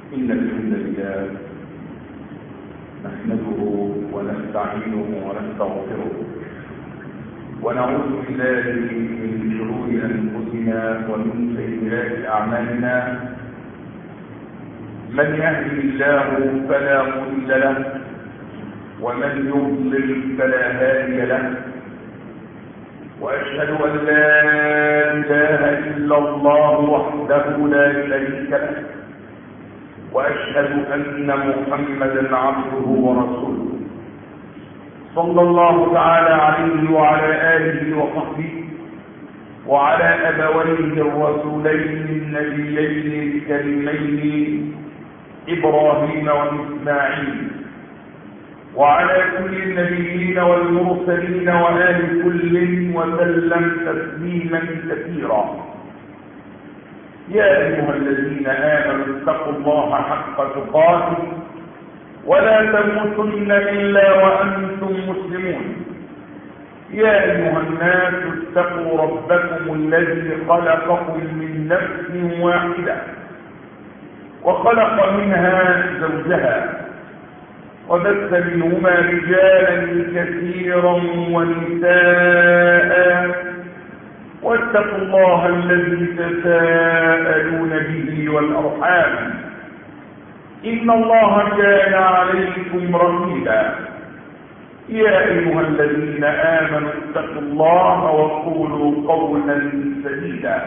إن الحمد لله نحمده ونستعينه ونستغفره ونعوذ بالله من شرور أنفسنا ومن سيئات أعمالنا. من يهده الله فلا مضل له ومن يضلل فلا هادي له، وأشهد أن لا إله إلا الله وحده لا شريك له، وأشهد أن محمدا عبده ورسوله صلى الله تعالى عليه وعلى آله وصحبه وعلى أبويه الرسولين النبيين الكريمين إبراهيم وإسماعيل، وعلى كل النبيين والمرسلين وآل كل وسلم تسليما كثيرا. يا أيها الذين آمنوا اتقوا الله حق تقاته ولا تموتن إلا وأنتم مسلمون. يا أيها الناس اتقوا ربكم الذي خلقكم من نفس واحدة وخلق منها زوجها وبث منهما رجالا كثيرا ونساء، واتقوا الله الذي تساءلون به والأرحام إن الله كان عليكم رقيبا. يا أيها الذين آمنوا اتقوا الله وقولوا قولا سديدا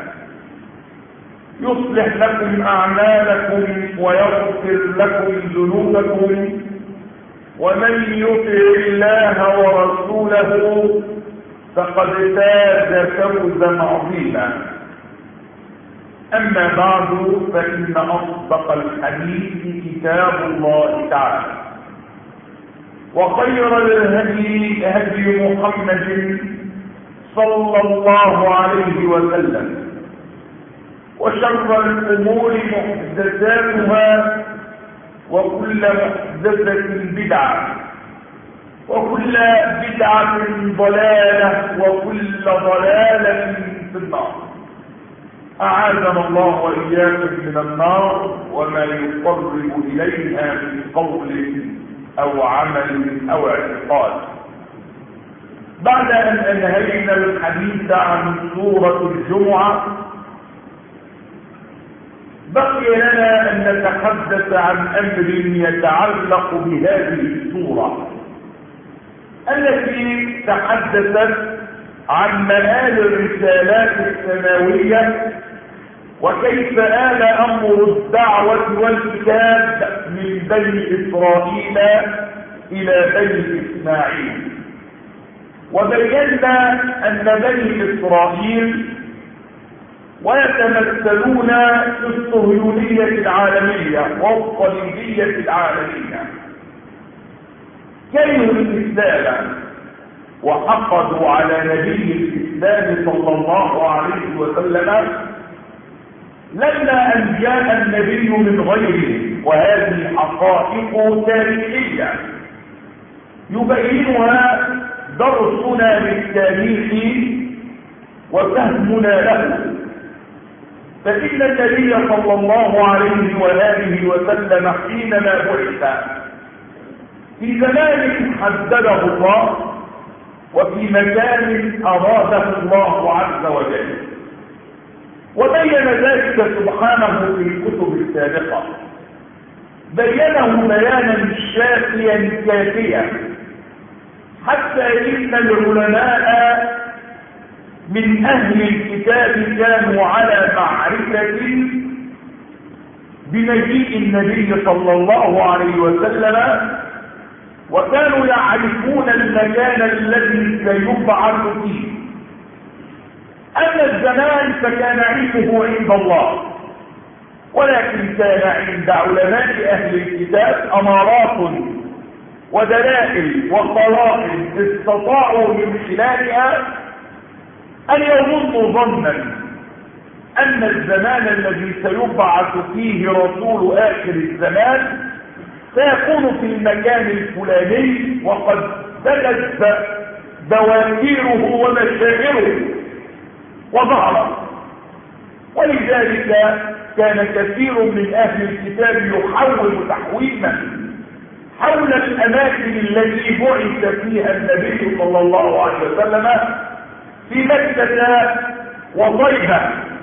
يصلح لكم أعمالكم ويغفر لكم ذنوبكم، ومن يطع الله ورسوله فقد فاز فوزا عظيما. أما بعد، فإن أصدق الحديث كتاب الله تعالى، وخير الهدي هدي محمد صلى الله عليه وسلم، وشر الأمور محدثاتها، وكل محدثة بدعة، وكل بدعة ضلالة، وكل ضلالة في النار. أعاذنا الله وإياكم من النار وما يقرب إليها من قول أو عمل أو اعتقاد. بعد أن أنهينا الحديث عن سورة الجمعة، بقي لنا أن نتحدث عن أمر يتعلق بهذه السورة التي تحدثت عن مآل الرسالات السماوية، وكيف آل أمر الدعوة والكتاب من بني إسرائيل إلى بني إسماعيل. وبينا أن بني إسرائيل ويتمثلون في الصهيونية العالمية والصليبية العالمية كانوا الإسلام وحقدوا على نبي الإسلام صلى الله عليه وسلم لما أن جاء النبي من غيره، وهذه حقائق تاريخية يبينها درسنا للتاريخ وفهمنا له. فإن النبي صلى الله عليه وآله وسلم حينما بعث في زمان حدده الله وفي مكان أراده الله عز وجل، وبين ذلك سبحانه في الكتب السابقة، بينه بيانا شافيا كافيا، حتى إن العلماء من أهل الكتاب كانوا على معرفة بمجيء النبي صلى الله عليه وسلم، وكانوا يعرفون المكان الذي سيبعث فيه. أما الزمان فكان علمه عند الله، ولكن كان عند علماء أهل الكتاب أمارات ودلائل وقرائن استطاعوا من خلالها أن يظنوا ظنا أن الزمان الذي سيبعث فيه رسول آخر الزمان سيكون في المكان الفلاني، وقد بدت بواكيره ومشاعره وظهرت. ولذلك كان كثير من أهل الكتاب يحول تحويما حول الأماكن التي بعث فيها النبي صلى الله عليه وسلم في مكة وطيبة،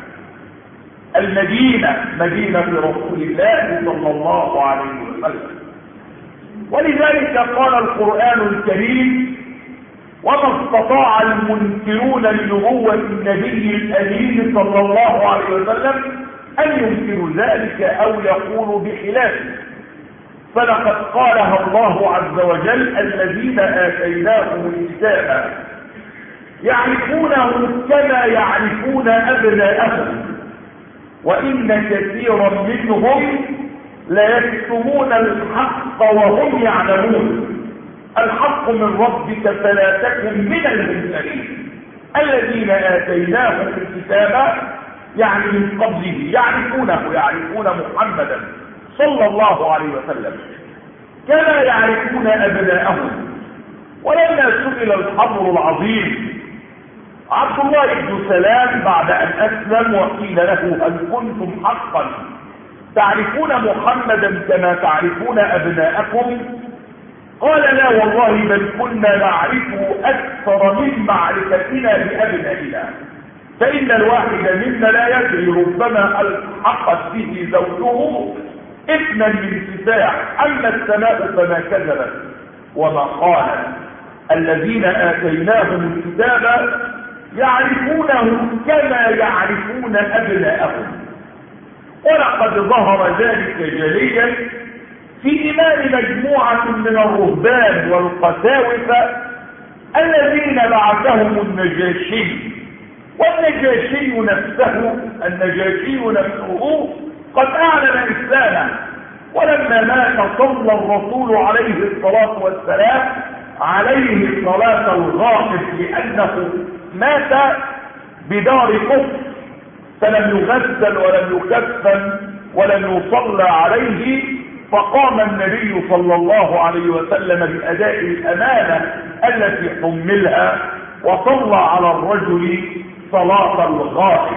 المدينة مدينة رسول الله صلى الله عليه وسلم. ولذلك قال القرآن الكريم: وما استطاع المنكرون لنبوة النبي الأمين صلى الله عليه وسلم أن ينكروا ذلك أو يقولوا بخلافه، فلقد قالها الله عز وجل: الذين آتيناهم الكتاب يعرفونه كما يعرفون أبناءهم وإن كثيرا منهم ليكتمون الحق وهم يعلمون. الحق من ربك فلا تكن من الممترين. الذين آتيناهم الكتاب يعني من قبله يعرفون محمدا صلى الله عليه وسلم كما يعرفون أبناءهم. ولما سئل الحبر العظيم عبد الله بن سلام بعد أن أسلم وقيل له: هل كنتم حقا تعرفون محمدا كما تعرفون أبناءكم؟ قال: لا والله، بل كنا نعرفه أكثر من معرفتنا بأبنائنا، فإن الواحد منا لا يدري، ربما ألحقت به زوجه إثما من سفاح، أما السماء فما كذبت. وما قال: الذين آتيناهم الكتاب يعرفونه كما يعرفون أبناءهم. ولقد ظهر ذلك جليا في إيمان مجموعة من الرهبان والقساوسة الذين بعثهم النجاشي. والنجاشي نفسه قد أعلن إسلامه، ولما مات صلى الرسول عليه الصلاة والسلام عليه صلاة الغائب، لأنه مات بدار كفر، فلم يغسل ولم يكفن ولم يصلى عليه، فقام النبي صلى الله عليه وسلم بأداء الأمانة التي حملها وصلى على الرجل صلاة الغائب.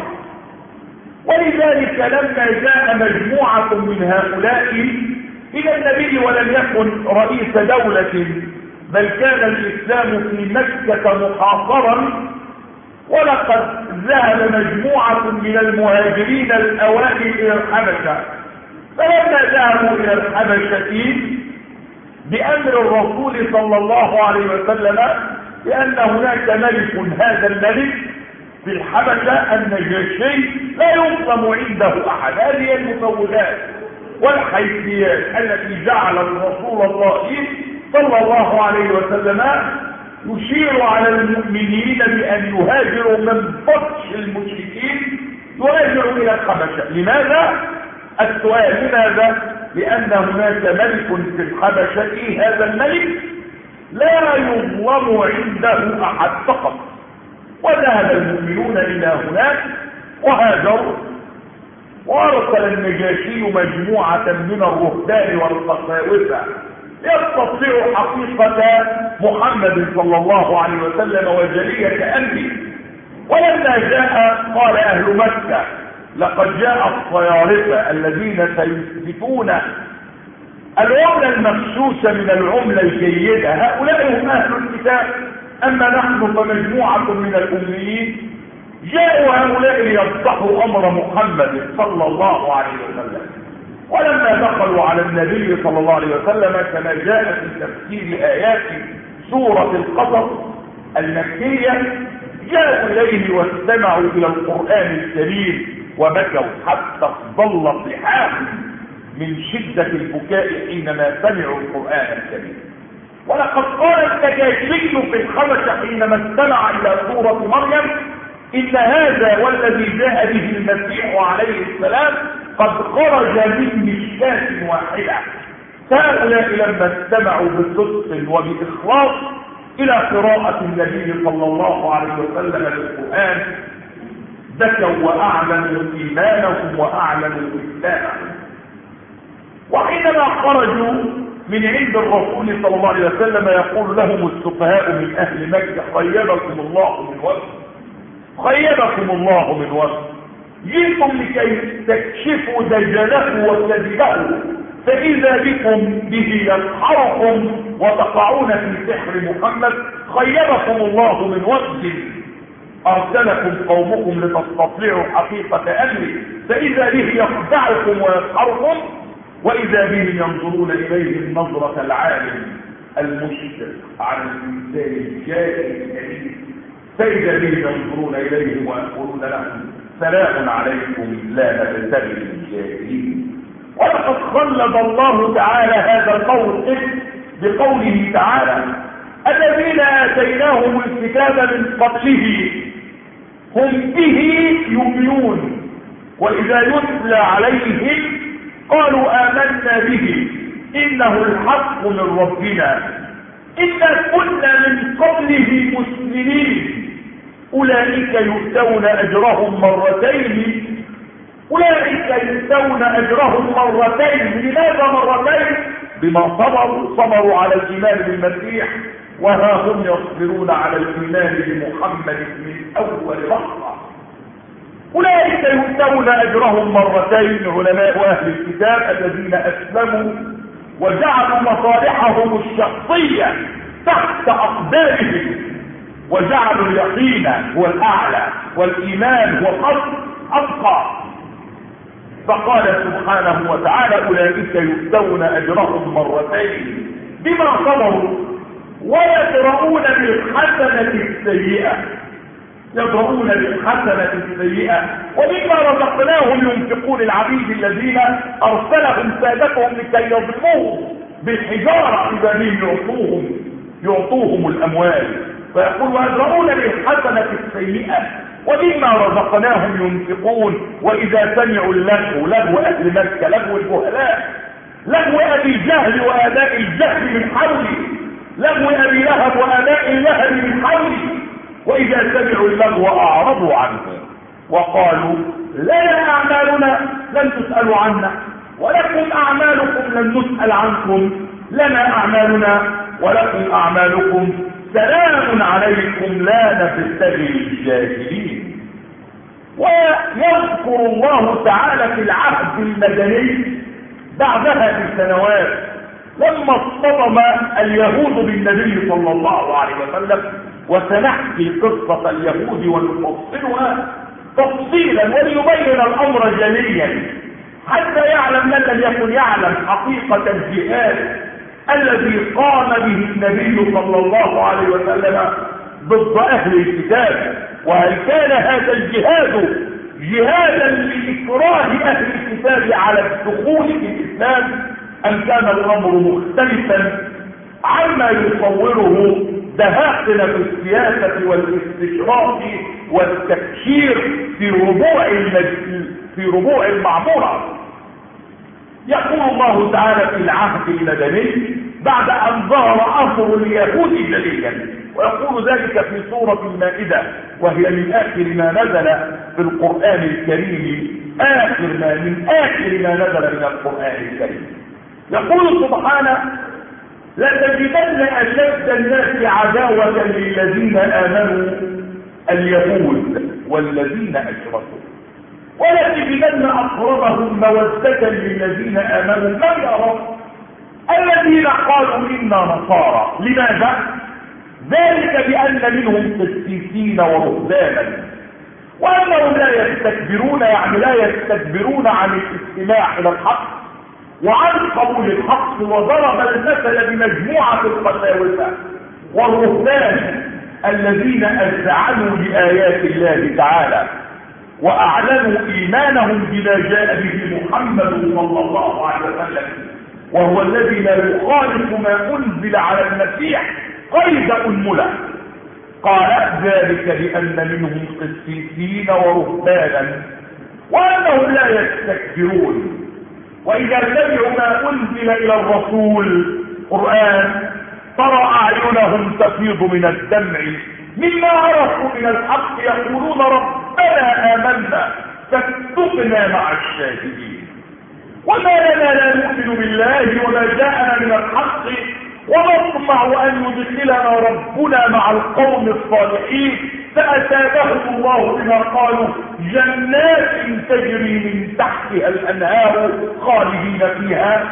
ولذلك لما جاء مجموعة من هؤلاء إلى النبي ولم يكن رئيس دولة، بل كان الإسلام في مكة محاصرا، ولقد ذهب مجموعة من المهاجرين الأوائل إلى الحبشة، فلما ذهبوا إلى الحبشة بأمر الرسول صلى الله عليه وسلم لأن هناك ملك، هذا الملك في الحبشة النجاشي لا يظلم عنده أحد. هذه المسوغات والحيثيات التي جعلت رسول الله صلى الله عليه وسلم يشير على المؤمنين بأن يهاجروا من بطش المشركين، يهاجروا إلى الحبشة. لماذا؟ السؤال: لماذا؟ لأن هناك ملك في الحبشة، هذا الملك لا يظلم عنده أحد فقط. وذهب المؤمنون إلى هناك وهاجروا، وأرسل النجاشي مجموعة من الرهبان والقساوسة يستطيع حقيقة محمد صلى الله عليه وسلم وجلية أمره. ولما جاء قال أهل مكة: لقد جاء الصيارفة الذين سيثبتون العملة المغشوشة من العملة الجيدة، هؤلاء هم أهل الكتاب، أما نحن فمجموعة من الأميين. جاءوا هؤلاء ليفضحوا أمر محمد صلى الله عليه وسلم. ولما دخلوا على النبي صلى الله عليه وسلم كما جاء في تفسير آيات سورة القصص المكية، جاءوا إليه واستمعوا إلى القرآن الكريم وبكوا حتى ظل صحاهم من شدة البكاء حينما سمعوا القرآن الكريم. ولقد قال النجاشي في الحبشة حينما استمع إلى سورة مريم: إن هذا والذي جاء به المسيح عليه السلام قد خرج من مشكاة واحدة. هؤلاء لما استمعوا بصدق وبإخلاص إلى قراءة النبي صلى الله عليه وسلم للقرآن بكوا وأعلنوا إيمانهم وأعلنوا إسلامهم. وحينما خرجوا من عند الرسول صلى الله عليه وسلم يقول لهم السفهاء من أهل مكة: خيبكم الله من وفد، خيبكم الله من وفد. جئتم لكي تكشفوا دجاله وكذبه، فإذا بكم به يسحركم وتقعون في سحر محمد. خيبكم الله من وجه أرسلكم قومكم لتستطيعوا حقيقة أمره، فإذا به يخدعكم ويسحركم، وإذا به ينظرون إليه النظرة العالم المشرق على الإنسان الجاهل الكريم، فإذا به ينظرون إليه ويقولون لهم سلام عليكم لا نبتغي الجاهلين. ولقد خلد الله تعالى هذا الموقف بقوله تعالى: الذين آتيناهم الكتاب من قبله هم به يؤمنون وإذا يتلى عليهم قالوا آمنا به إنه الحق من ربنا إنا كنا من قبله مسلمين أولئك يؤتون أجرهم مرتين. أولئك يؤتون أجرهم مرتين. لماذا مرتين؟ بما صبروا على الإيمان بالمسيح، وها هم يصبرون على الإيمان بمحمد من أول لحظة. أولئك يؤتون أجرهم مرتين. علماء أهل الكتاب الذين أسلموا وجعلوا مصالحهم الشخصية تحت أقدامهم، وجعلوا اليقين هو الأعلى والإيمان هو أبقى. فقال سبحانه وتعالى: أولئك يؤتون أجرهم مرتين بما صبروا ويدرؤون بالحسنة السيئة. يدرؤون بالحسنة السيئة ومما رزقناهم ينفقون. العبيد الذين أرسلهم سادتهم لكي يظلموهم بالحجارة إذا بهم يعطوهم الأموال، فيقول: ويدرؤون بالحسنة السيئة ومما رزقناهم ينفقون. وإذا سمعوا اللغو، لغو أهل مكة، لغو الجهلاء، لغو أبي جهل وآباء الجهل من حوله، لغو أبي لهب وآباء اللهب من حوله، وإذا سمعوا اللغو أعرضوا عنه وقالوا: لنا أعمالنا لن تسألوا عنا ولكم أعمالكم لن نسأل عنكم، لنا أعمالنا ولكم أعمالكم سلام عليكم لا نبتغي الجاهلين. ويذكر الله تعالى في العهد المدني بعدها بسنوات لما اصطدم اليهود بالنبي صلى الله عليه وسلم، وسنحكي قصة اليهود ونفصلها تفصيلا وليبين الأمر جليا حتى يعلم من لم يكن يعلم حقيقة الجهاد الذي قام به النبي صلى الله عليه وسلم ضد أهل الكتاب. وهل كان هذا الجهاد جهادا لإكراه أهل الكتاب على الدخول في الإسلام، أم كان الأمر مختلفا عما يصوره دهاقنا في السياسة والاستشراف والتفكير في ربوع المعمورة؟ يقول الله تعالى في العهد المدني بعد أن ظهر أمر اليهود جليا، ويقول ذلك في سورة المائدة، وهي من آخر ما نزل في القرآن الكريم، من آخر ما نزل من القرآن الكريم. يقول سبحانه: لتجدن أشد الناس عداوة للذين آمنوا اليهود والذين أشركوا ولتجدن أقربهم مودة للذين آمنوا من يرى الذين قالوا إنا نصارى. لماذا؟ ذلك بأن منهم قسيسين ورهبانا وأنهم لا يستكبرون، يعني لا يستكبرون عن الاستماع إلى الحق وعن قبول الحق. وضرب المثل بمجموعة القساوسة والرهبان الذين أذعنوا لآيات الله تعالى وأعلنوا إيمانهم بما جاء به محمد صلى الله عليه وسلم، وهو الذي لا يخالف ما أنزل على المسيح قيد أنملة. قال: ذلك لأن منهم قسيسين ورهبانا وأنهم لا يستكبرون، وإذا سمعوا ما أنزل إلى الرسول قرآن ترى أعينهم تفيض من الدمع مما عرفوا من الحق، يقولون: ربنا آمنا فاكتبنا مع الشاهدين. وما لنا لا نؤمن بالله وما جاءنا من الحق ونطمع أن يدخلنا ربنا مع القوم الصالحين، فأتابهم الله بما قالوا جنات تجري من تحتها الأنهار خالدين فيها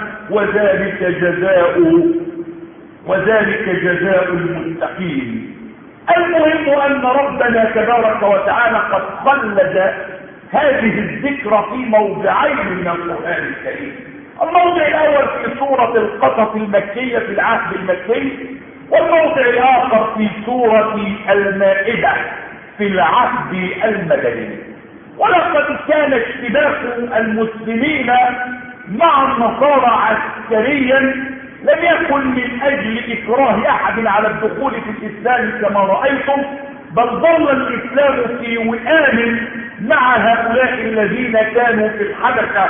وذلك جزاء المتقين. المهم أن ربنا تبارك وتعالى قد خلد هذه الذكرى في موضعين من القرآن الكريم. الموضع الأول في سورة القصص المكية في العهد المكي، والموضع الآخر في سورة المائدة في العهد المدني. ولقد كان اشتباك المسلمين مع النصارى عسكريا لم يكن من أجل إكراه أحد على الدخول في الإسلام كما رأيتم، بل ظل الإسلام في وئام مع هؤلاء الذين كانوا في الحبشة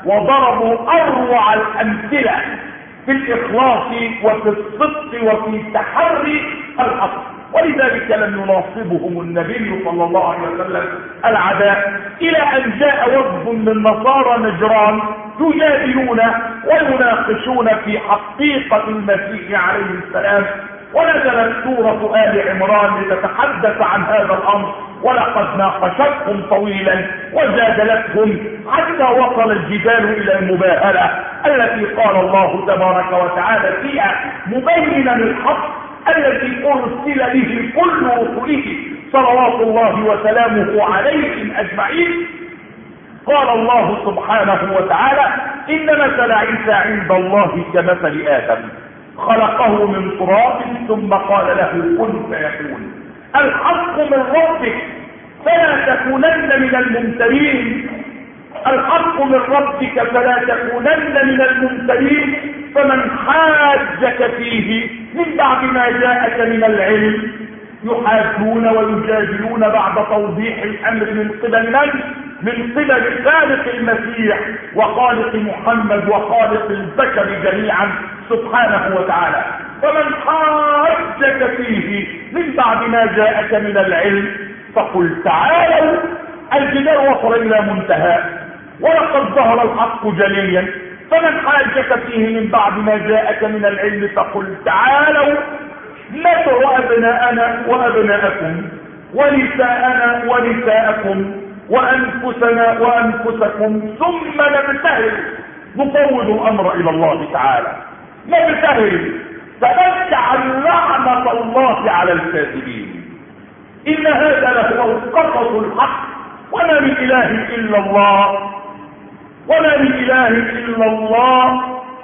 وضربوا أروع الأمثلة في الإخلاص وفي الصدق وفي تحري الحق. ولذلك لم يناصبهم النبي صلى الله عليه وسلم العداء، إلى أن جاء وفد من نصارى نجران يجادلون ويناقشون في حقيقة المسيح عليه السلام، ونزلت سورة آل عمران لتتحدث عن هذا الأمر، ولقد ناقشتهم طويلا وجادلتهم حتى وصل الجدال إلى المباهلة التي قال الله تبارك وتعالى فيها مبينا الحق الذي أرسل به كل رسله صلوات الله وسلامه عليهم أجمعين. قال الله سبحانه وتعالى إن مثل عيسى عند الله كمثل آدم خلقه من تراب ثم قال له كن فيكون. الحق من ربك فلا تكونن من الممترين، الحق من ربك فلا تكونن من الممترين. فمن حاجك فيه من بعد ما جاءك من العلم يحاجون ويجادلون بعد توضيح الأمر من قبل من؟ من قبل خالق المسيح وخالق محمد وخالق البشر جميعا سبحانه وتعالى. فمن حاجك فيه من بعد ما جاءك من العلم فقل تعالوا. الجدال وصل إلى منتهى ولقد ظهر الحق جليا. فمن حاجك فيه من بعد ما جاءك من العلم فقل تعالوا ندعو أبناءنا وأبناءكم ونساءنا ونساءكم وأنفسنا وأنفسكم ثم نبتهل، نفوض الأمر إلى الله تعالى، نبتهل فنجعل لعنة الله على الكاذبين. إن هذا لهو القصص الحق، وما من إله إلا الله، وما من إله إلا الله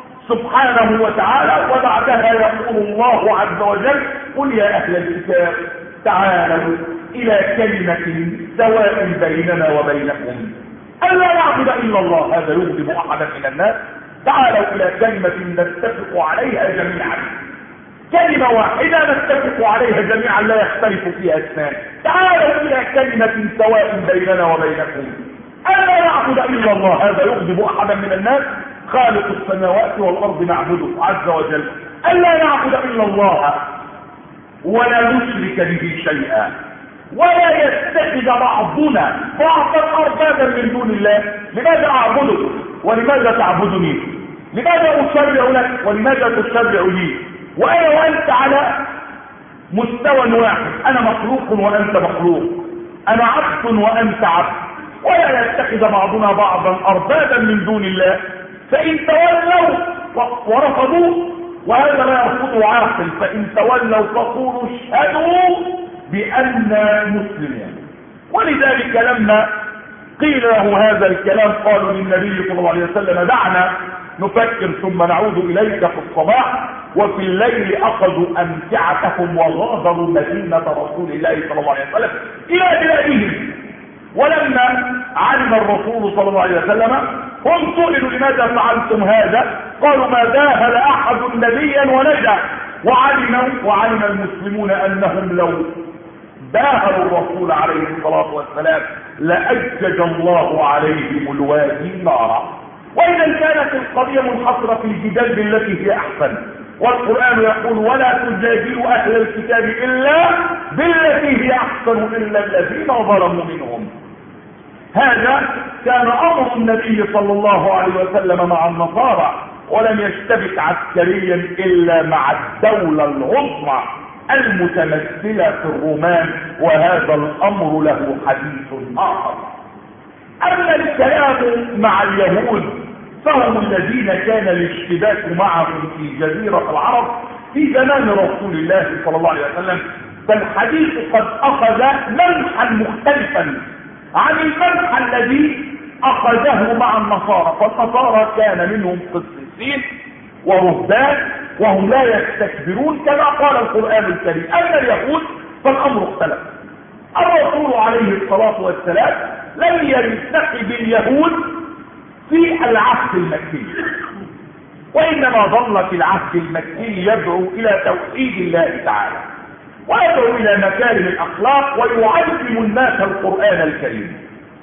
سبحانه وتعالى. وبعدها يقول الله عز وجل قل يا أهل الكتاب تعالوا إلى كلمة سواء بيننا وبينكم ألا نعبد إلا الله. هذا يغضب أحدا من الناس. تعالوا إلى كلمة نتفق عليها جميعا، كلمة واحدة نتفق عليها جميعا لا يختلف فيها اثنان. تعالوا إلى كلمة سواء بيننا وبينكم ألا نعبد إلا الله. هذا يغضب أحدا من الناس. خالق السماوات والأرض نعبده عز وجل، ألا نعبد إلا الله ولا نشرك به شيئا ولا يتخذ بعضنا بعضا أربابا من دون الله. لماذا أعبدك ولماذا تعبدني؟ لماذا أشرع لك ولماذا تشرع لي؟ وأنا وأنت على مستوى واحد، أنا مخلوق وأنت مخلوق، أنا عبد وأنت عبد، ولا يتخذ بعضنا بعضا أربابا من دون الله. فإن تولوا ورفضوا، وهذا لا يرفض عاقل، فإن تولوا فقولوا اشهدوا بأننا مسلمون. ولذلك لما قيل له هذا الكلام قالوا للنبي صلى الله عليه وسلم دعنا نفكر ثم نعود إليك في الصباح. وفي الليل أخذوا أمتعتهم وغادروا مدينة رسول الله صلى الله عليه وسلم إلى بلادهم. ولما علم الرسول صلى الله عليه وسلم هم سئلوا لماذا فعلتم هذا؟ قالوا ما باهل أحد نبيا ونجا. وعلم المسلمون أنهم لو باهلوا الرسول عليه الصلاة والسلام لأجج الله عليهم الوادي نارا. وإذا كانت القضية منحصرة في الجدال بالتي هي أحسن، والقرآن يقول ولا تجادلوا أهل الكتاب إلا بالتي هي أحسن إلا الذين ظلموا منهم. هذا كان أمر النبي صلى الله عليه وسلم مع النصارى، ولم يشتبك عسكريا إلا مع الدولة العظمى المتمثلة في الرومان، وهذا الأمر له حديث آخر. أما الكلام مع اليهود فهم الذين كان الاشتباك معهم في جزيرة العرب في زمان رسول الله صلى الله عليه وسلم. فالحديث قد أخذ منحا مختلفا عن المنح الذي أخذه مع النصارى. فالنصارى كان منهم قسيسين ورهبان وهم لا يستكبرون كما قال القرآن الكريم. أما اليهود فالأمر اختلف. الرسول عليه الصلاة والسلام لم يلتقي باليهود في العهد المكي، وإنما ظل في العهد المكي يدعو إلى توحيد الله تعالى ويدعو إلى مكارم الأخلاق ويعلم الناس القرآن الكريم.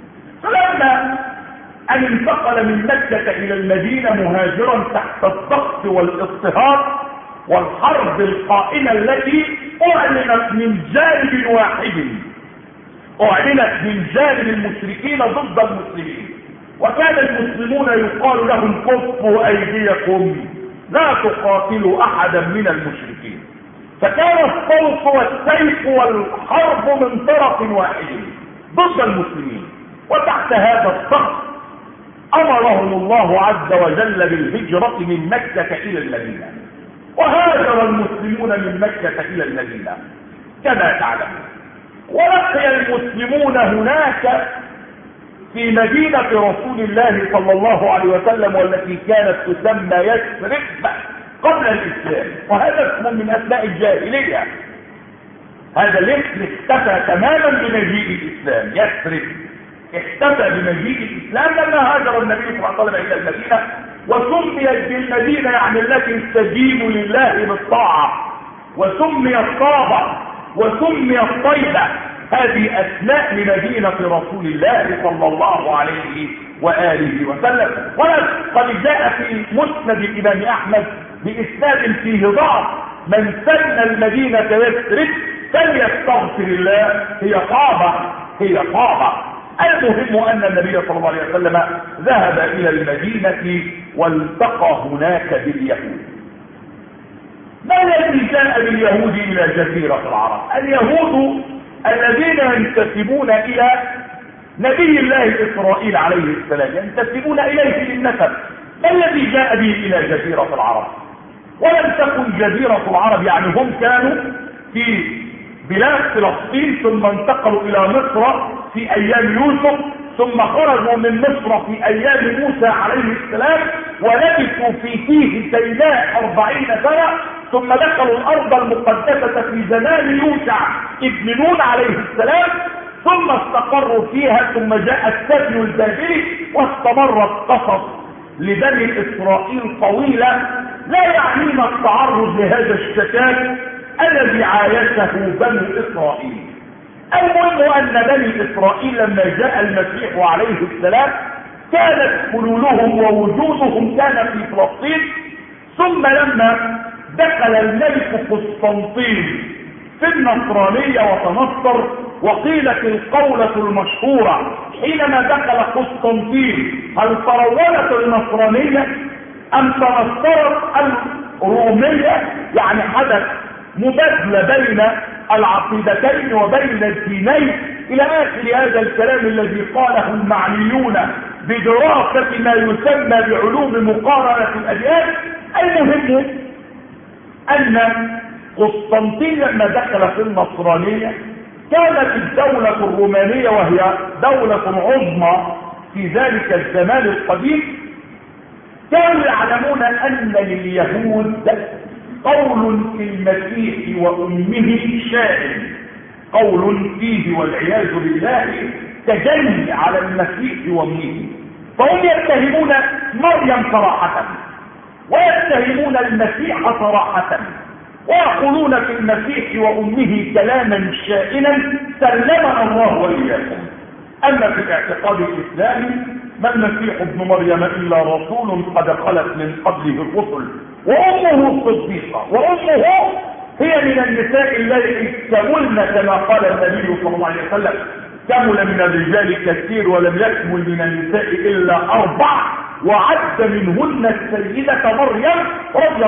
فلما أن انتقل من مكة إلى المدينة مهاجرا تحت الضغط والاضطهاد والحرب القائمة التي أعلنت من جانب واحد، أعلنت من جانب المشركين ضد المسلمين، وكان المسلمون يقال لهم كفوا أيديكم لا تقاتلوا أحدا من المشركين. فكان الصوت والسيف والحرب من طرف واحد ضد المسلمين. وتحت هذا الضغط أمرهم الله عز وجل بالهجرة من مكة إلى المدينة، وهاجر المسلمون من مكة إلى المدينة كما تعلمون. ولقي المسلمون هناك في مدينة رسول الله صلى الله عليه وسلم والتي كانت تسمى يثرب قبل الإسلام، وهذا اسم من أسماء الجاهلية. هذا الاسم اختفى تماما بمجيء الإسلام. يثرب اختفى بمجيء الإسلام لما هاجر النبي صلى الله عليه وسلم إلى المدينة، وسميت بالمدينة يعني التي تستجيب لله بالطاعة، وسميت طابة وسميت طيبة. هذه أسماء لمدينة رسول الله صلى الله عليه وآله وسلم. وقد جاء في مسند الإمام أحمد بإسناد فيه ضعف: من سن المدينة يثرب فليستغفر الله، هي طابة هي طابة. المهم أن النبي صلى الله عليه وسلم ذهب إلى المدينة والتقى هناك باليهود. ما الذي جاء باليهود إلى جزيرة العرب؟ اليهود الذين ينتسبون إلى نبي الله إسرائيل عليه السلام، ينتسبون إليه بالنسب. ما الذي جاء به إلى جزيرة العرب؟ ولم تكن جزيرة العرب يعني هم كانوا في بلاد فلسطين ثم انتقلوا إلى مصر في أيام يوسف، ثم خرجوا من مصر في أيام موسى عليه السلام ولبثوا فيه سيناء 40 سنة، ثم دخلوا الأرض المقدسة في زمان يوشع ابن نون عليه السلام، ثم استقروا فيها، ثم جاء السبي البابلي واستمر القصص لبني إسرائيل طويلة. لا يعنينا التعرض لهذا الشتات الذي عايشه بني إسرائيل. المهم أن بني إسرائيل لما جاء المسيح عليه السلام كانت حلولهم ووجودهم كان في فلسطين، ثم لما دخل الملك قسطنطين في النصرانية وتنصر، وقيلت القولة المشهورة حينما دخل قسطنطين: هل ترونت النصرانية أم تنصرت الرومية؟ يعني حدث مبادلة بين العقيدتين وبين الدينين، إلى آخر هذا الكلام الذي قاله المعنيون بدراسة ما يسمى بعلوم مقارنة الأديان. المهم أن قسطنطين لما دخل في النصرانية كانت الدولة الرومانية وهي دولة عظمى في ذلك الزمان القديم كانوا يعلمون أن لليهود قول في المسيح وأمه شائن، قول فيه والعياذ بالله تجني على المسيح وأمه. فهم يتهمون مريم صراحة ويتهمون المسيح صراحة، ويقولون في المسيح وأمه كلاما شائنا سلمنا الله وإياكم. أما في الاعتقاد الإسلامي ما المسيح ابن مريم إلا رسول قد خلت من قبله الرسل وأمه صديقة، وأمه هي من النساء التي كملن كما قال النبي صلى الله عليه وسلم: كمل من الرجال كثير ولم يكمل من النساء إلا 4، وعد منهن السيدة مريم رضي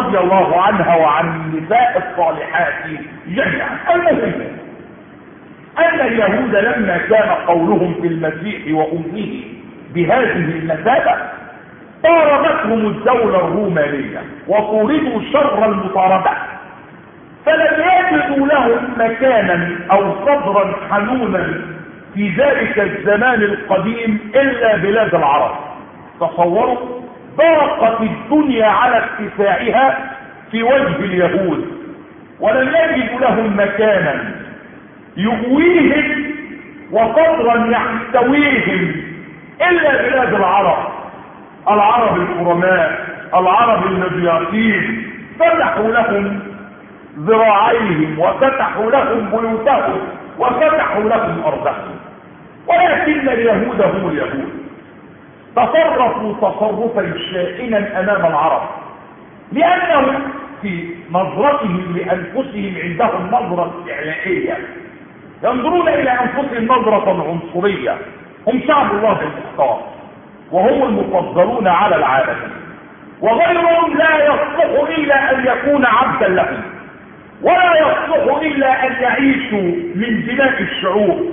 الله عنها وعن النساء الصالحات جميعا. المهم أن اليهود لما كان قولهم في المسيح وأمه بهذه المثابة طاردتهم الدولة الرومانية وطوردوا شر المطاردة، فلم يجدوا لهم مكانا أو صدرا حنونا في ذلك الزمان القديم إلا بلاد العرب. تصوروا، ضاقت الدنيا على اتساعها في وجه اليهود، ولم يجدوا لهم مكانا يؤويهم وصدرا يحتويهم إلا بلاد العرب. العرب الكرماء، العرب المضيافين، فتحوا لهم ذراعيهم وفتحوا لهم بيوتهم وفتحوا لهم أرضهم. ولكن اليهود هم اليهود تصرفوا تصرفا شائنا أمام العرب، لأنهم في نظرتهم لأنفسهم عندهم نظرة استعلائية، ينظرون إلى أنفسهم نظرة عنصرية. هم شعب الله المختار وهم المفضلون على العالمين، وغيرهم لا يصلح إلا أن يكون عبدا لهم، ولا يصلح إلا أن يعيشوا من دماء الشعوب.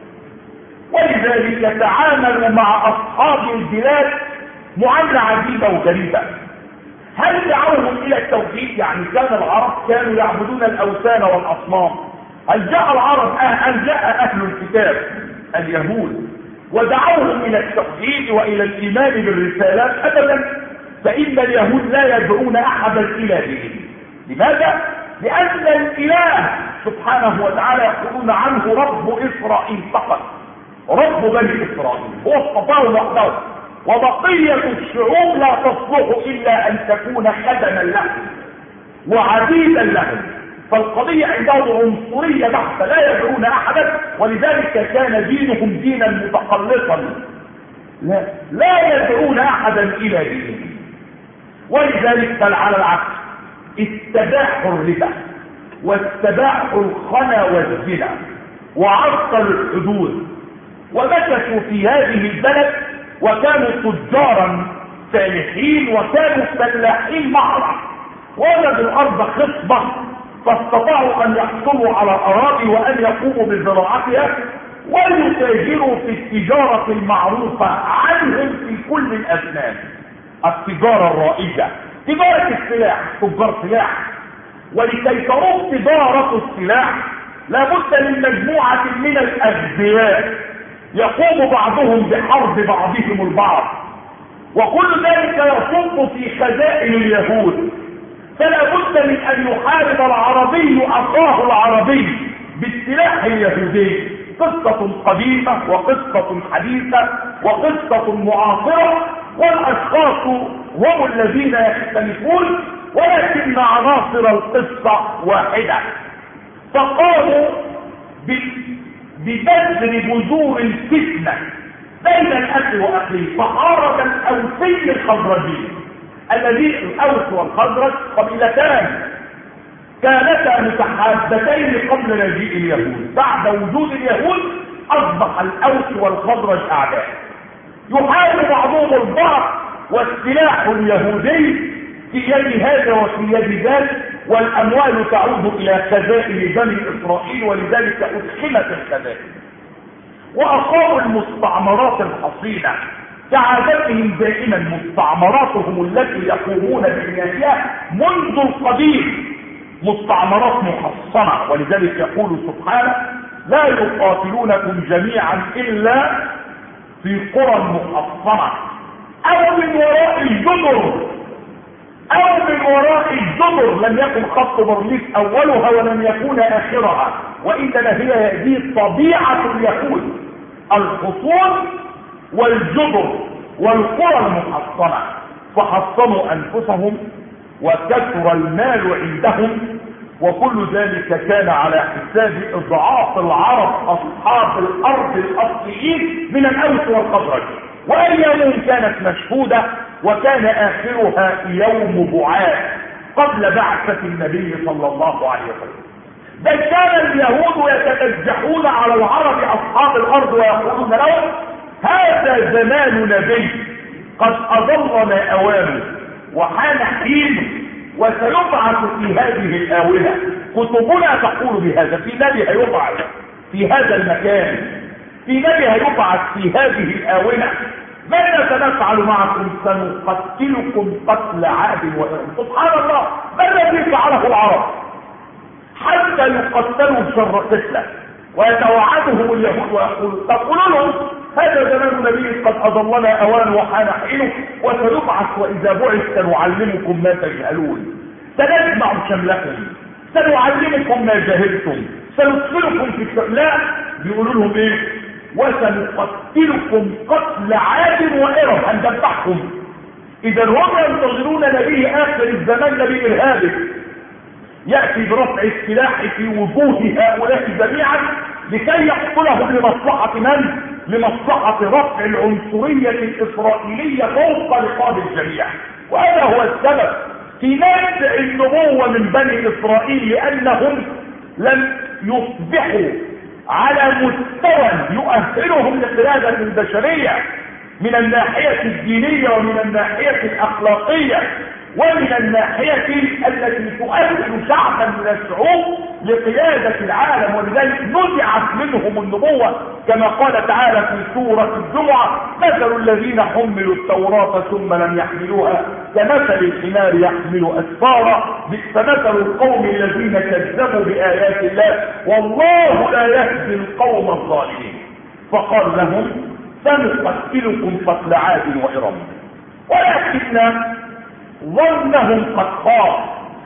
ولذلك تعاملوا مع أصحاب البلاد معاملة عجيبة وغريبة. هل دعوهم إلى التوحيد؟ يعني كان العرب كانوا يعبدون الأوثان والأصنام. هل جاء العرب أن جاء أهل الكتاب اليهود ودعوهم إلى التوحيد وإلى الإيمان بالرسالات؟ أبدا، فإن اليهود لا يدعون أحدا إلى دينه. لماذا؟ لأن الإله سبحانه وتعالى يقولون عنه رب إسرائيل فقط، رب بني إسرائيل هو اصطفاه وحده، وبقية الشعوب لا تصلح إلا أن تكون خدما له وعبيدا له. فالقضية عندهم عنصرية بحتة، لا يدعون أحدا، ولذلك كان دينهم دينا متقلصا، لا يدعون أحدا إلى دينهم. ولذلك بل على العكس استباحوا الربا واستباحوا الخنا والزنا وعطلوا الحدود، ومكثوا في هذه البلد وكانوا تجارا فالحين وكانوا فلاحين معرض، وجدوا الأرض خصبة فاستطاعوا أن يحصلوا على أراضي وأن يقوموا بزراعتها ويتاجروا في التجارة المعروفة عنهم في كل الأزمان، التجارة الرائجة، تجارة السلاح، تجار سلاح. ولكي تروج تجارة السلاح لابد من مجموعة من الأغبياء يقوم بعضهم بحرب بعضهم البعض، وكل ذلك يصب في خزائن اليهود. فلا بد من أن يحارب العربي أخاه العربي بالسلاح اليهودي. قصة قديمة وقصة حديثة وقصة معاصرة، والأشخاص هم الذين يختلفون، ولكن عناصر القصة واحدة. فقاموا ببذر بذور الفتنة بين الأخ وأخيه، فحارب الأوسي الخزرجي. الذي الأوس والخزرج قبيلتان كانتا متحابتين قبل مجيء اليهود. بعد وجود اليهود أصبح الأوس والخزرج أعداء، يحارب بعضهم البعض، والسلاح اليهودي في يد هذا وفي يد ذاك، والأموال تعود إلى خزائن بني إسرائيل، ولذلك أدخلت الخزائن. وأقاموا المستعمرات الحصينة كعادتهم دائما، مستعمراتهم التي يقومون ببنائها منذ القديم مستعمرات محصنة. ولذلك يقول سبحانه: لا يقاتلونكم جميعا إلا في قرى محصنة أو من وراء الجدر، أو من وراء الجدر. لم يكن خط بارليف أولها ولم يكون آخرها، وإنما هي هذه طبيعة اليهود: الحصون والجدر والقرى المحصنة. فحصنوا أنفسهم وكثر المال عندهم، وكل ذلك كان على حساب إضعاف العرب أصحاب الأرض الأصليين من الأوس والخزرج. وأيامهم كانت مشهودة، وكان آخرها يوم بعاث قبل بعثة النبي صلى الله عليه وسلم. بل كان اليهود يتنجحون على العرب أصحاب الأرض ويقولون لهم: هذا زمان نبي قد أضلنا أوانه وحان حينه، وسيبعث في هذه الآونة. كتبنا تقول بهذا، في نبي هيبعث في هذا المكان، في نبي هيبعث في هذه الآونة، ماذا سنفعل معكم؟ سنقتلكم قتل عاد وإرم. سبحان الله، ما الذي فعله العرب حتى يقتلوا شر قتله ويتوعدهم اليهود ويقولوا تقولوا لهم هذا زمان نبي قد أضلنا أوان وحان حينه وسنبعث وإذا بعث سنعلمكم ما تجهلون، سنجمع شملكم، سنعلمكم ما جهلتم، سندخلكم في الشملاء. بيقولوا لهم ايه؟ وسنقتلكم قتل عاد وإرم، هندبحكم. إذا هم ينتظرون نبي آخر الزمان، نبي إرهابي يأتي برفع السلاح في وجوه هؤلاء جميعا لكي يقتلهم لمصلحة من؟ لمصلحة رفع العنصرية الإسرائيلية فوق رقاب الجميع. وهذا هو السبب في نزع النبوة من بني إسرائيل، لأنهم لم يصبحوا على مستوى يؤهلهم لقيادة البشرية من الناحية الدينية ومن الناحية الأخلاقية ومن الناحية التي تؤهل شعبا من الشعوب لقيادة العالم. ولذلك نزعت منهم النبوة كما قال تعالى في سورة الجمعة: مثل الذين حملوا التوراة ثم لم يحملوها كمثل الحمار يحمل أسفارا بئس مثل القوم الذين كذبوا بآيات الله والله لا يهدي القوم الظالمين. فقال لهم: سنقتلكم قتل عاد وإرم. ولكن ظنهم قد خاب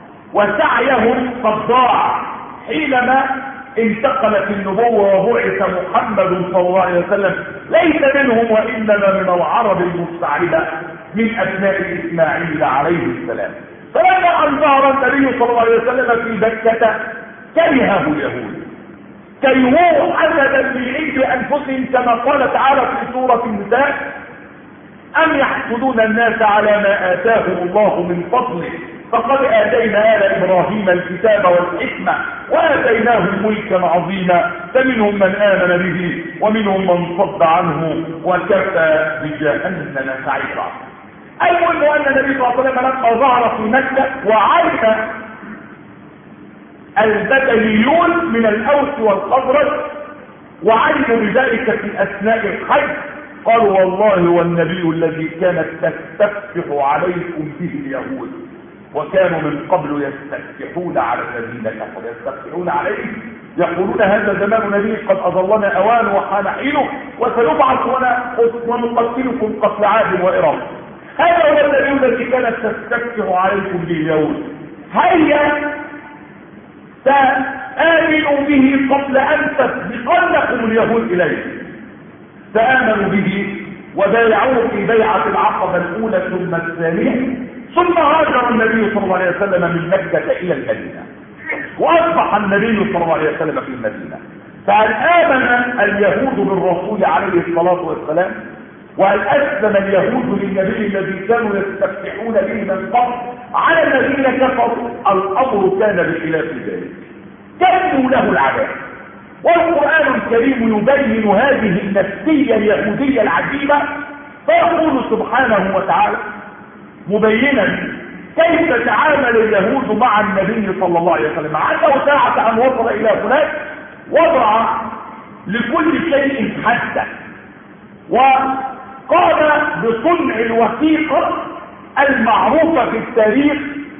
وسعيهم قد ضاع حينما انتقلت النبوة وبعث محمد صلى الله عليه وسلم ليس منهم وإنما من العرب المستعربة من أبناء إسماعيل عليه السلام. فلما أن ظهر النبي صلى الله عليه وسلم في مكة كرهه اليهود، كرهوه حسدا من عند أنفسهم كما قال تعالى في سورة النساء: أم يحسدون الناس على ما آتاهم الله من فضله فقد آتينا آل إبراهيم الكتاب والحكمة وآتيناهم ملكا عظيما فمنهم من آمن به ومنهم من صد عنه وكفى بجهنم سعيرا. المهم أن النبي صلى الله عليه وسلم لما ظهر في مكة وعرف البدويون من الأوس والخزرج وعرفوا بذلك في أثناء الحج قالوا: والله والنبي الذي كانت تستفتح عليكم به اليهود وكانوا من قبل يستفتحون على الذين كفروا. يستفتحون عليهم يقولون: هذا زمان نبي قد أضلنا أوان وحان حينه وسنبعث ونقتلكم قتل عاد وإرم. هذا هو النبي الذي كانت تستفتح عليكم به اليهود، هيا سآمنوا به قبل أن تسبقنكم اليهود إليه. فآمنوا به وبايعوه في بيعة العقبة الأولى ثم الثانية، ثم هاجر النبي صلى الله عليه وسلم من مكة إلى المدينة وأصبح النبي صلى الله عليه وسلم في المدينة. فهل آمن اليهود بالرسول عليه الصلاة والسلام؟ وهل أسلم اليهود للنبي الذي كانوا يستفتحون به من قبل على الذين كفروا؟ الأمر كان بخلاف ذلك، كانوا له العذاب. والقرآن الكريم يبين هذه النفسية اليهودية العجيبة، فيقول سبحانه وتعالى مبينا كيف تعامل اليهود مع النبي صلى الله عليه وسلم. عنده ساعة أن وصل إلى فلان وضع لكل شيء حدا، وقام بصنع الوثيقة المعروفة في التاريخ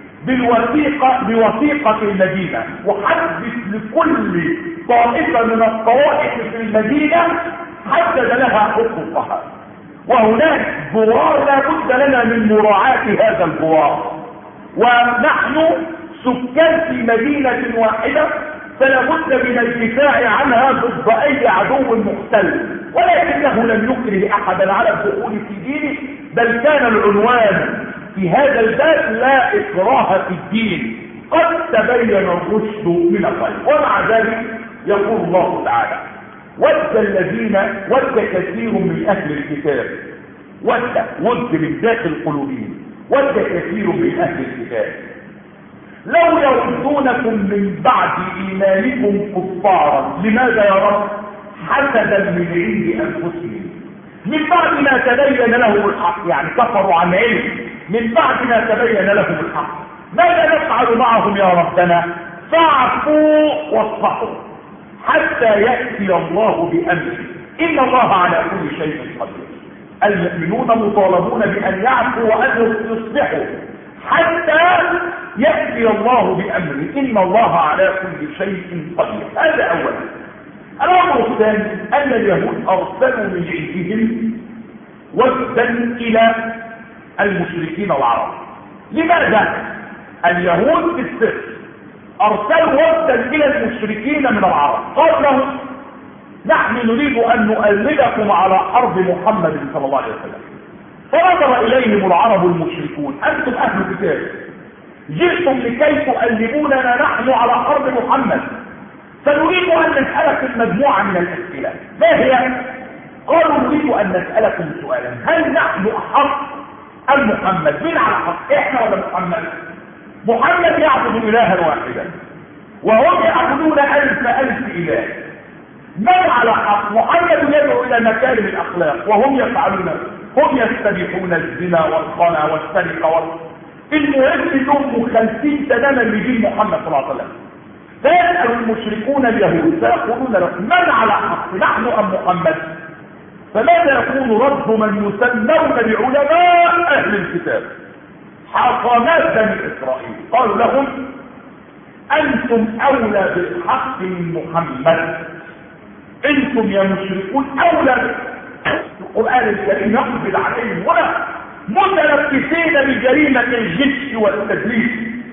بوثيقة المدينة، وحدث لكل طائفة من الطوائف في المدينة حدد لها حقوقها، وهناك جوار لا بد لنا من مراعاة هذا الجوار، ونحن سكان في مدينة واحدة فلا بد من الدفاع عنها ضد أي عدو مختل، ولكنه لم يكره أحدا على الدخول في دينه، بل كان العنوان في هذا الباب: لا إكراه في الدين، قد تبين الرشد من الغي. ومع ذلك يقول الله تعالى: ود كثير من أهل الكتاب، ود من داخل قلوبهم، ود كثير من أهل الكتاب لو يردونكم من بعد إيمانكم كفارا. لماذا يا رب؟ حسدا من عند أنفسهم، من بعد ما تبين لهم الحق، يعني كفروا عن علم من بعد ما تبين لهم الحق. ماذا نفعل معهم يا ربنا؟ فاعفوا واصفحوا حتى يأتي الله بأمره إن الله على كل شيء قدير. المؤمنون مطالبون بأن يعفوا وأن يصلحوا حتى يأتي الله بأمره إن الله على كل شيء قدير. هذا أولا. الأمر الثاني أن اليهود أرسلوا من عندهم وفدا إلى المشركين العرب. لماذا؟ اليهود في السر أرسلوا وفدا إلى المشركين من العرب، قال لهم نحن نريد أن نؤلفكم على حرب محمد صلى الله عليه وسلم. فنظر إليهم العرب المشركون: أنتم أهل الكتاب، جئتم لكي تؤلفوننا نحن على حرب محمد، فنريد أن نسألكم مجموعة من الأسئلة. ما هي؟ قالوا نريد أن نسألكم سؤالا: هل نحن أحق أم محمد؟ من على حق، إحنا ولا محمد؟ محمد يعبد إلها واحدا وهم يعبدون ألف إله. من على حق؟ محمد يدعو إلى مكارم الأخلاق وهم يفعلون، هم يستبيحون الزنا والخنا والسرقة المهم انهم مخالفين تماما لدين محمد صلى الله عليه وسلم. فيسأل المشركون اليهود فيقولون لهم: من على حق، نحن أم محمد؟ فماذا يكون رد من يسمون بعلماء أهل الكتاب حاكمات بني إسرائيل؟ قالوا لهم: أنتم أولى بالحق من محمد، أنتم يا مشركون أولى. القرآن الكريم يقبل عليهم ولا متلبسين بجريمة الجش والتدليس.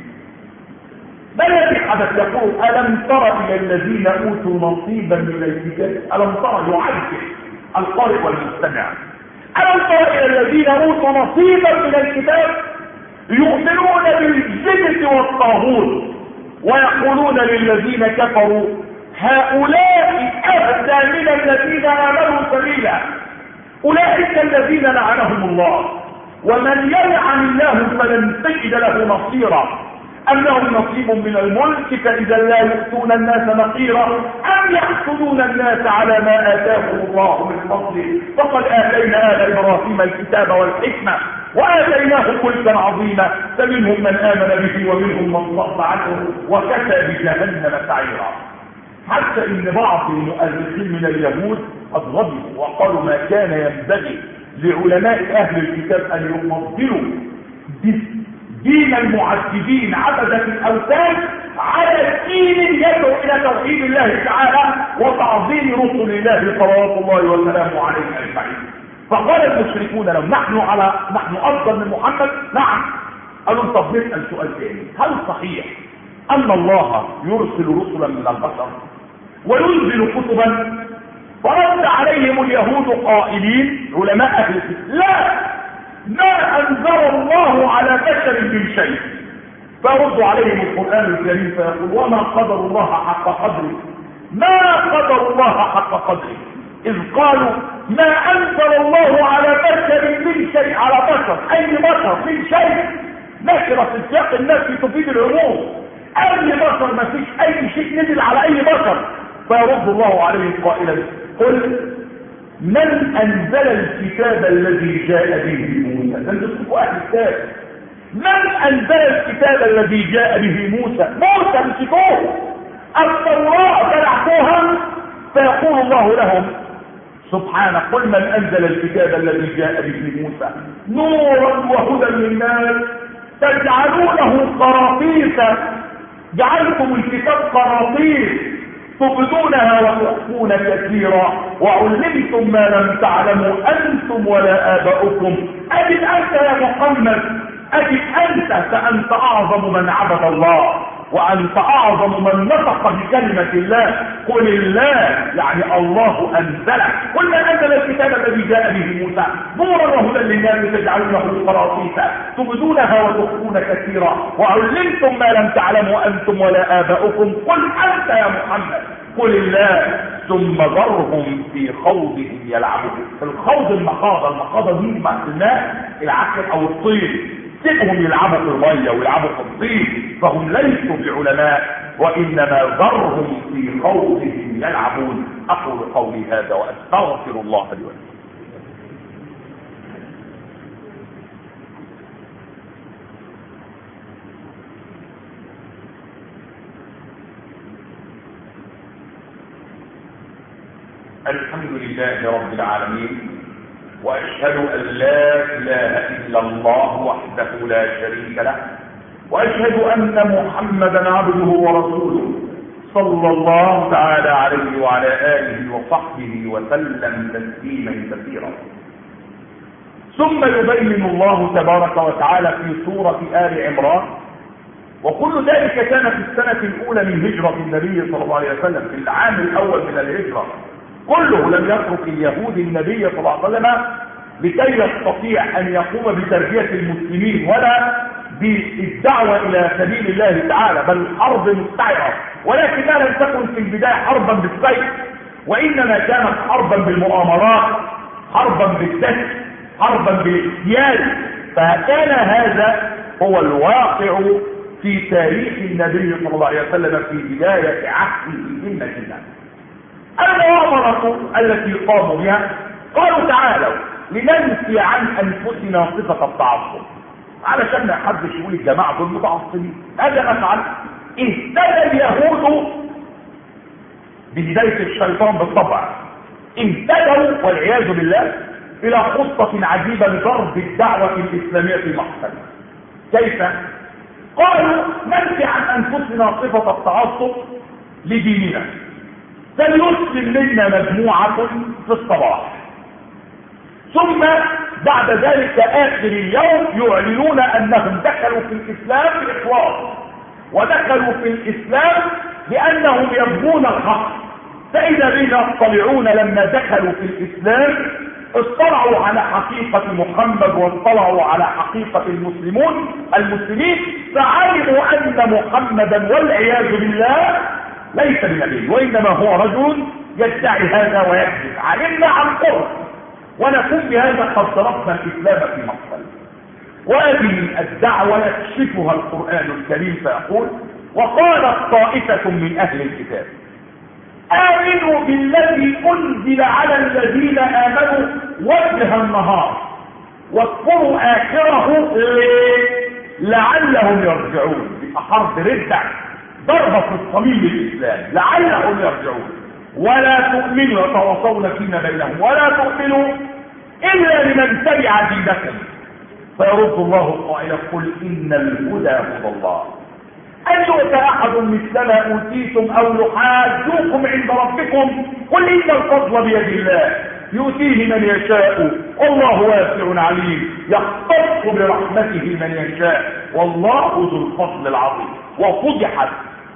ما الذي حدث؟ يقول: ألم تر إلى الذين أوتوا نصيبا من الكتاب؟ ألم تر يعجب القارئ والمستمع: ألم تر إلى الذين أوتوا نصيبا من الكتاب يؤمنون بالجبت والطاغوت ويقولون للذين كفروا هؤلاء أهدى من الذين آمنوا سبيلا أولئك الذين لعنهم الله ومن يلعن الله فلن تجد له نصيرا أم لهم نصيب من الملك فإذا لا يؤتون الناس نقيرا أم يحسدون الناس على ما آتاهم الله من فضله فقد آتينا آل إبراهيم الكتاب والحكمة وآتيناه ملكا عظيما فمنهم من آمن به ومنهم من صد عنه وكفى بجهنم سعيرا. حتى إن بعض المؤرخين من اليهود قد غضبوا وقالوا: ما كان ينبغي لعلماء أهل الكتاب أن يفضلوا دين المعذبين عبدة الأوثان على دين يدعو إلى توحيد الله تعالى وتعظيم رسل الله صلوات الله وسلامه عليه أجمعين. فقال المشركون لهم: نحن أفضل من محمد؟ نعم. قالوا: طب نسأل سؤال ثاني: هل صحيح أن الله يرسل رسلا من البشر وينزل كتبا؟ فرد عليهم اليهود قائلين علماء أهل الكتاب: لا، ما أنزل الله على بشر من شيء. فرد عليهم القرآن الكريم فيقول: وما قدر الله حق قدره، ما قدر الله حق قدره إذ قالوا ما أنزل الله على بشر من شيء. على بشر، أي بشر من شيء، نكرة في سياق النفي تفيد العموم. أي بشر، ما فيش أي شيء نزل على أي بشر. فيرد الله عليهم قائلا: قل من أنزل الكتاب الذي جاء به موسى؟ لن تصدقوا أهل الكتاب. من أنزل الكتاب الذي جاء به موسى؟ موسى مسكوه، التوراة بلعتوها. فيقول الله لهم سبحانه: قل من أنزل الكتاب الذي جاء به موسى نورا وهدى للناس تجعلونه قراطيس. جعلتم الكتاب قراطيس تبدونها وتخفون كثيرا وعلمتم ما لم تعلموا أنتم ولا آباؤكم. أجد أنت يا محمد، أجد أنت فأنت أعظم من عبد الله وأنت أعظم من نطق بكلمة الله. قل الله، يعني الله أنزله. قل من أنزل الكتاب الذي جاء به موسى نورا وهدى للناس تجعلونه قراطيس تبدونها وتخفون كثيرا وعلمتم ما لم تعلموا أنتم ولا آباؤكم. قل أنت يا محمد، قل الله، ثم ذرهم في خوضهم يلعبون. الخوض المخاضة دي مع الماء، العسل أو الطين، سيبهم يلعبوا في الميه ويلعبوا في الطين، فهم ليسوا بعلماء وانما ذرهم في خوضهم يلعبون. اقول قولي هذا واستغفر الله لي ولكم. الحمد لله رب العالمين، وأشهد أن لا إله إلا الله وحده لا شريك له، وأشهد أن محمدا عبده ورسوله صلى الله تعالى عليه وعلى آله وصحبه وسلم تسليما كثيرا. ثم يبين الله تبارك وتعالى في سورة آل عمران، وكل ذلك كان في السنة الأولى من هجرة النبي صلى الله عليه وسلم، في العام الأول من الهجرة كله لم يترك اليهود النبي صلى الله عليه وسلم لكي يستطيع أن يقوم بتربية المسلمين ولا بالدعوة إلى سبيل الله تعالى، بل حرب مستعرة، ولكنها لم تكن في البداية حربا بالسيف، وإنما كانت حربا بالمؤامرات، حربا بالدس، حربا بالاغتيال. فكان هذا هو الواقع في تاريخ النبي صلى الله عليه وسلم في بداية عهده في المدينة. المؤامرة التي قاموا بها قالوا تعالوا لننفي عن أنفسنا صفة التعصب، علشان ما حدش يقول الجماعة دول متعصبين. هذا نفعل. اهتدى اليهود بهداية الشيطان بالطبع، اهتدوا والعياذ بالله إلى خطة عجيبة لضرب الدعوة الإسلامية في مقتل. كيف؟ قالوا ننفي عن أنفسنا صفة التعصب لديننا، فليسلم منا مجموعة في الصباح، ثم بعد ذلك آخر اليوم يعلنون أنهم دخلوا في الإسلام بإخلاص، ودخلوا في الإسلام لأنهم يبغون الحق. فإذا بنا يطلعون لما دخلوا في الإسلام اطلعوا على حقيقة محمد واطلعوا على حقيقة المسلمين، فعلموا أن محمدا والعياذ بالله ليس بنبي، وإنما هو رجل يدعي هذا ويكذب. علمنا عن قرب، ونكون بهذا قد ضربنا الإسلام في مقتل. وهذه الدعوة يكشفها القرآن الكريم فيقول: وقالت طائفة من أهل الكتاب آمنوا بالذي أنزل على الذين آمنوا وجه النهار واكفروا آخره لعلهم يرجعون. حرب ردة، ضربة في الصميم الإسلام، لعلهم يرجعون. ولا تؤمنوا، يتواصون فيما بينهم، ولا تؤمنوا إلا لمن تبع دينكم. فيرد الله قائلا: قل إن الهدى هدى الله، أن يؤتى أحد مثل ما أوتيتم أو يحاجوكم عند ربكم، قل إن الفضل بيد الله يؤتيه من يشاء والله واسع عليم، يختص برحمته من يشاء والله ذو الفضل العظيم. وفضحت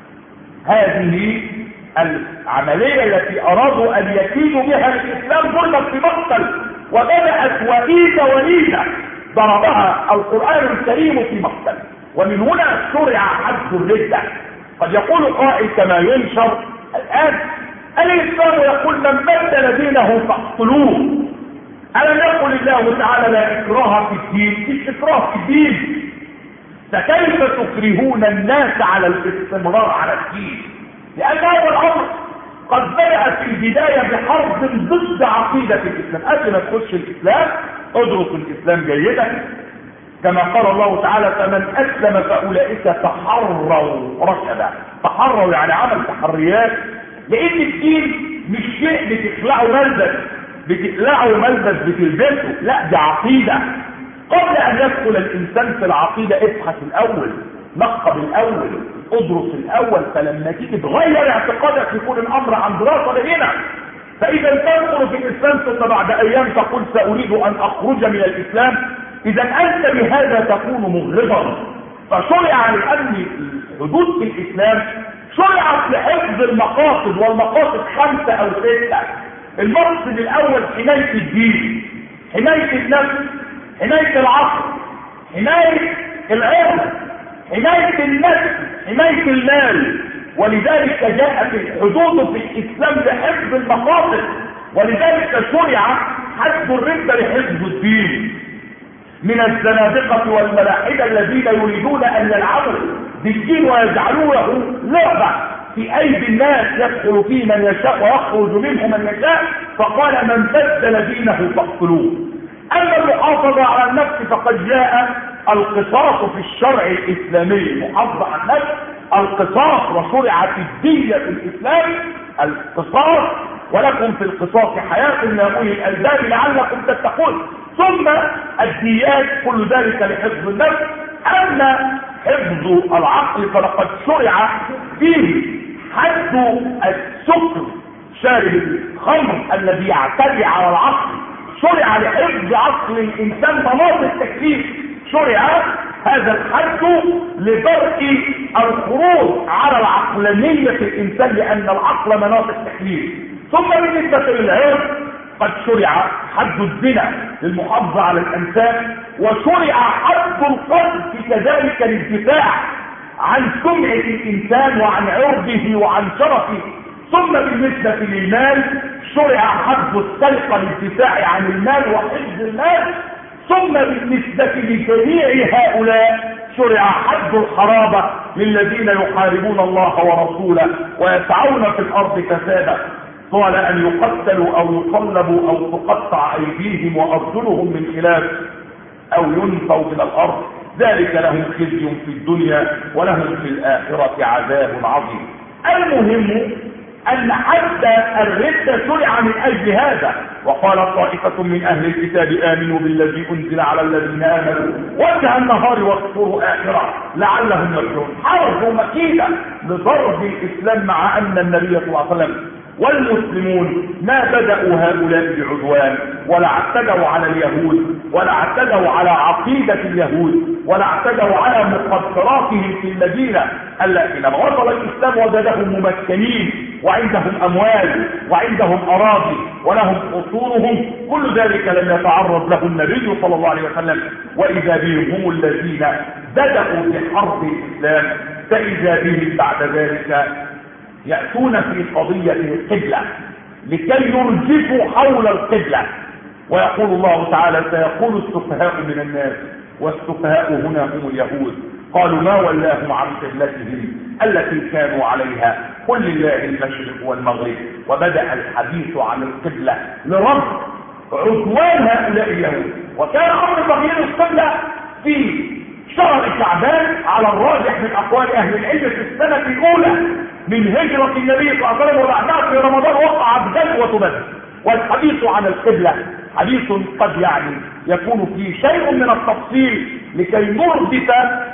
هذه العملية التي أرادوا أن يكيدوا بها الإسلام ضربت في مقتل، وبدأت وليدة ضربها القرآن الكريم في مقتل. ومن هنا شرع حد الردة. قد يقول قائل كما ينشر الآن: الإسلام يقول من بدل دينه فاقتلوه. ألم يقل الله تعالى: لا إكراه في الدين؟ مش إكراه في الدين، فكيف تكرهون الناس على الاستمرار على الدين؟ لأن هذا الأمر قد بدأ في البداية بحرب ضد عقيدة الإسلام. قبل ما تخش الإسلام ادرس الإسلام جيدا، كما قال الله تعالى: فمن أسلم فأولئك تحروا رشدا. تحروا يعني عمل تحريات، لأن الدين مش شيء بتقلعه ملبس بتلبسه، لا، دي عقيدة. قبل أن يدخل الإنسان في العقيدة ابحث الأول، نقب الأول، ادرس الأول، فلما تيجي تغير اعتقادك يكون الأمر عن دراسة لهنا. فإذا تدخل في الإسلام ثم بعد أيام تقول سأريد أن أخرج من الإسلام، إذا أنت بهذا تكون مغرضا. فشرع لأن الحدود في الإسلام شرعت لحفظ المقاصد، والمقاصد 5 أو 6. المقصد الأول حماية الدين، حماية النفس، حماية العقل، حماية العرض، حماية النفس، حماية المال. ولذلك جاءت الحدود في الإسلام لحفظ المقاصد، ولذلك شرع حد الردة لحفظ الدين. من الزنادقة والملاحدة الذين يريدون أن يلعبوا بالدين ويجعلوه لعبة في أيدي الناس، يدخل فيه من يشاء ويخرج منه من يشاء. فقال: من بدل دينه فاقتلوه. أما المحافظة على النفس فقد جاء القصاص في الشرع الإسلامي، المحافظة على النفس القصاص، وشرعت الدية في الإسلام القصاص ولكم في القصاص حياة يا أولي الألباب لعلكم تتقون. ثم الديات كل ذلك لحفظ النفس. أما حفظ العقل فلقد شرع فيه حد السكر، شارب الخمر الذي يعتدي على العقل، شرع لحفظ عقل الإنسان مناط التكليف، شرع هذا الحد لدرء الخروج على العقلانية في الإنسان لأن العقل مناط التكليف. ثم بالنسبة للعرض قد شرع حد الزنا للمحافظة على الأنساب، وشرع حد القذف كذلك للدفاع عن سمعة الإنسان وعن عرضه وعن شرفه. ثم بالنسبة للمال شرع حد السرقة للدفاع عن المال وحفظ المال. ثم بالنسبة لجميع هؤلاء شرع حد الحرابة للذين يحاربون الله ورسوله ويسعون في الأرض فسادا، قال أن يقتلوا أو يصلبوا أو تقطع أيديهم وأرجلهم من خلاف أو ينفوا من الأرض، ذلك لهم خزي في الدنيا ولهم في الآخرة عذاب عظيم. المهم أن حد الردة شرع من أجل هذا. وقال طائفة من أهل الكتاب آمنوا بالذي أنزل على الذين آمنوا وجه النهار واكفروا آخرة لعلهم يرجعون. حرب مكيدة لضرب الإسلام مع أن النبي صلى الله عليه وسلم والمسلمون ما بدأوا هؤلاء بعدوان ولا اعتدوا على اليهود ولا اعتدوا على عقيدة اليهود ولا اعتدوا على مقدراتهم في المدينة. إنما وصل الإسلام وجدهم ممكنين وعندهم أموال وعندهم أراضي ولهم قصورهم، كل ذلك لم يتعرض له النبي صلى الله عليه وسلم. وإذا بهم هم الذين بدأوا بحرب الإسلام، فإذا بهم بعد ذلك يأتون في قضية القبلة لكي يرجفوا حول القبلة. ويقول الله تعالى سيقول السفهاء من الناس والسفهاء هنا هم اليهود قالوا ما ولاهم عن قبلتهم التي كانوا عليها قل لله المشرق والمغرب. وبدأ الحديث عن القبلة لرد عدوان هؤلاء اليهود. وكان أمر تغيير القبلة في شهر شعبان على الراجح من أقوال أهل العلم في السنة الأولى من هجرة النبي صلى الله عليه وسلم، وبعدها في رمضان وقعت غزوة بدر. والحديث عن القبلة حديث قد يكون فيه شيء من التفصيل لكي نربط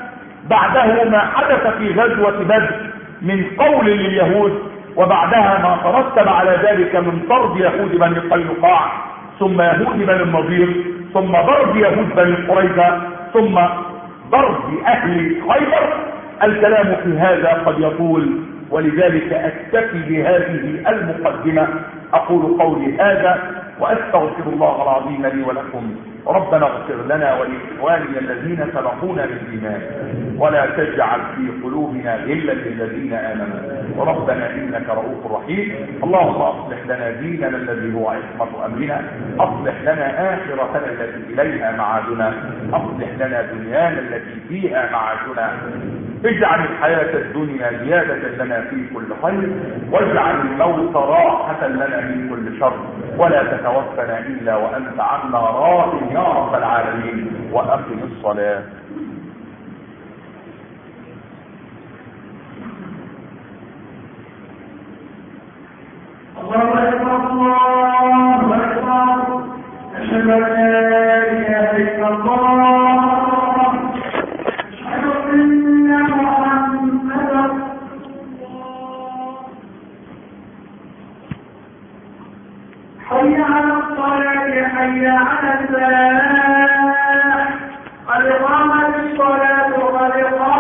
بعده ما حدث في غزوة بدر من قول لليهود، وبعدها ما ترتب على ذلك من طرد يهود بني قينقاع ثم يهود بني النضير ثم ضرب يهود بني قريظة ثم ضرب أهل خيبر. الكلام في هذا قد يطول، ولذلك أكتفي بهذه المقدمة. أقول قولي هذا وأستغفر الله العظيم لي ولكم. ربنا اغفر لنا ولإخواننا الذين سبقونا بالإيمان ولا تجعل في قلوبنا غلا للذين آمنوا وربنا إنك رؤوف رحيم. اللهم أصلح لنا ديننا الذي هو عصمة أمرنا، أصلح لنا آخرتنا التي إليها معادنا، أصلح لنا دنيانا التي فيها معاشنا. اجعل الحياة الدنيا زيادة لنا في كل خير، واجعل الموت راحة لنا من كل شر، ولا تتوفنا إلا وأنت عنا راض يا رب العالمين. وأقم الصلاة. الله أكبر الله أكبر، أشهد أن لا إله إلا الله، أشهد أن محمدا حي على الصلاة حي على الفلاح، قد قامت الصلاة قد قامت